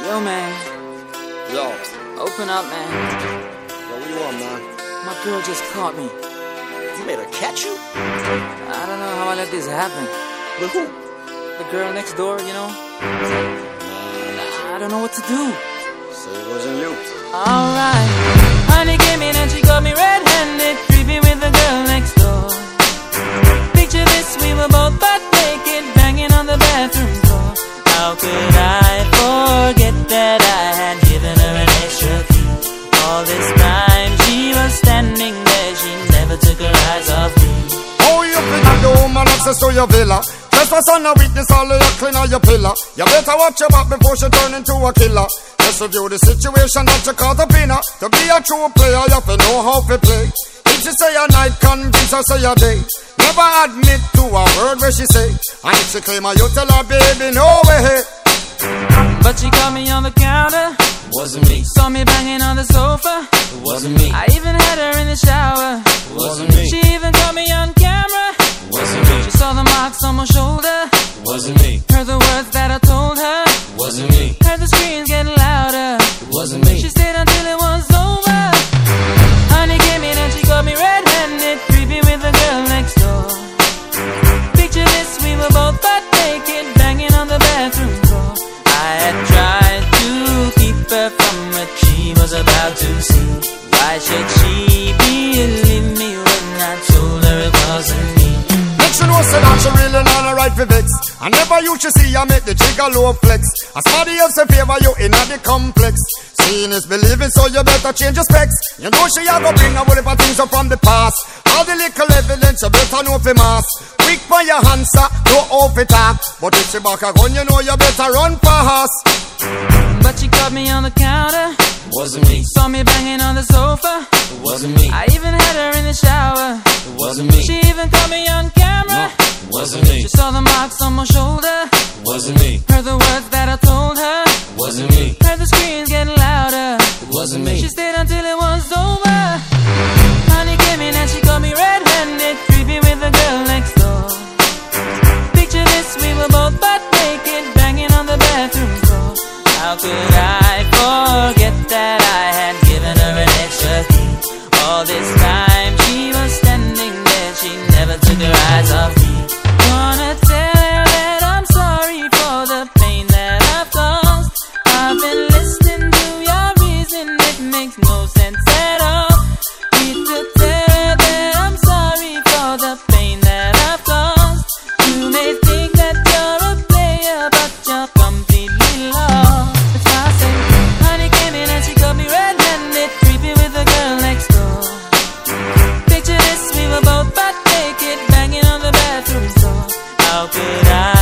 Yo, man. Yo. Open up, man. Yo, what you want, man? My girl just caught me. You made her catch you? I don't know how I let this happen. With who? The girl next door, you know? I don't know what to do. So it wasn't you. Alright. Honey came in and she got me red-handed, creepy with the girl next door. Picture this, we were both butt naked, banging on the bathroom floor. How could I forget that I had given her an extra key? All this time she was standing there, she never took her eyes off me. Oh, you figure the woman access to your villa. Trespass on a witness, all of your clean on your pillar. You better watch your back before she turn into a killer. Just review the situation that you call the winner. To be a true player, you have to know how to play. If she say a night, convince her say a day. Never admit to a word where she say. And if she claim her, you tell her, baby, no way. But she caught me on the counter. Wasn't me. Saw me banging on the sofa. It wasn't me. I even had her in the shower. It wasn't me. She even caught me on camera. It wasn't me. She saw the marks on my shoulder. It wasn't me. Heard the words that I told her. It wasn't me. Heard the screams getting louder. It wasn't me. She stayed until it was over. Honey came in and she got me red-handed, creepy with the girl next door. Picture this, we were both butt naked, banging on the bathroom floor. I had tried to keep her from what she was about to see. Why should she believe me when I told her it wasn't me? Make sure no say that she really not a right for vex. I never used to see I make the jigger low flex. As somebody else in favor you in the complex. Seeing is believing, so you better change your specs. You know she a go bring a whole heap of things up from the past. All the little evidence you better know for mass. Quick for your answer, no off it talk. But if she back a gun, you know you better run fast. But she caught me on the counter. It wasn't me. Saw me banging on the sofa. It wasn't me. I even had her in the shower. It wasn't me. She even caught me on camera. It wasn't me. She saw the marks on my shoulder. It wasn't me. Heard the words that I told her. It wasn't me. Heard the screams getting louder. It wasn't me. She stayed until it was over. Honey came in and she got me red-handed, creepy with the girl next door. Picture this, we were both butt naked, banging on the bathroom floor. How could I forget that I had given her an extra key? All this time she was standing there, she never took her eyes off me. Wanna tell her that I'm sorry for the pain that I've caused. I've been listening to your reason, it makes no sense at all. Need to tell her that I'm sorry for the pain that I've caused. You may think that you're a player, but you're completely lost. That's why I say, honey came in and she got me red-handed, creepy with the girl next door. Picture this, we were both butt naked, banging on the bathroom floor. How could I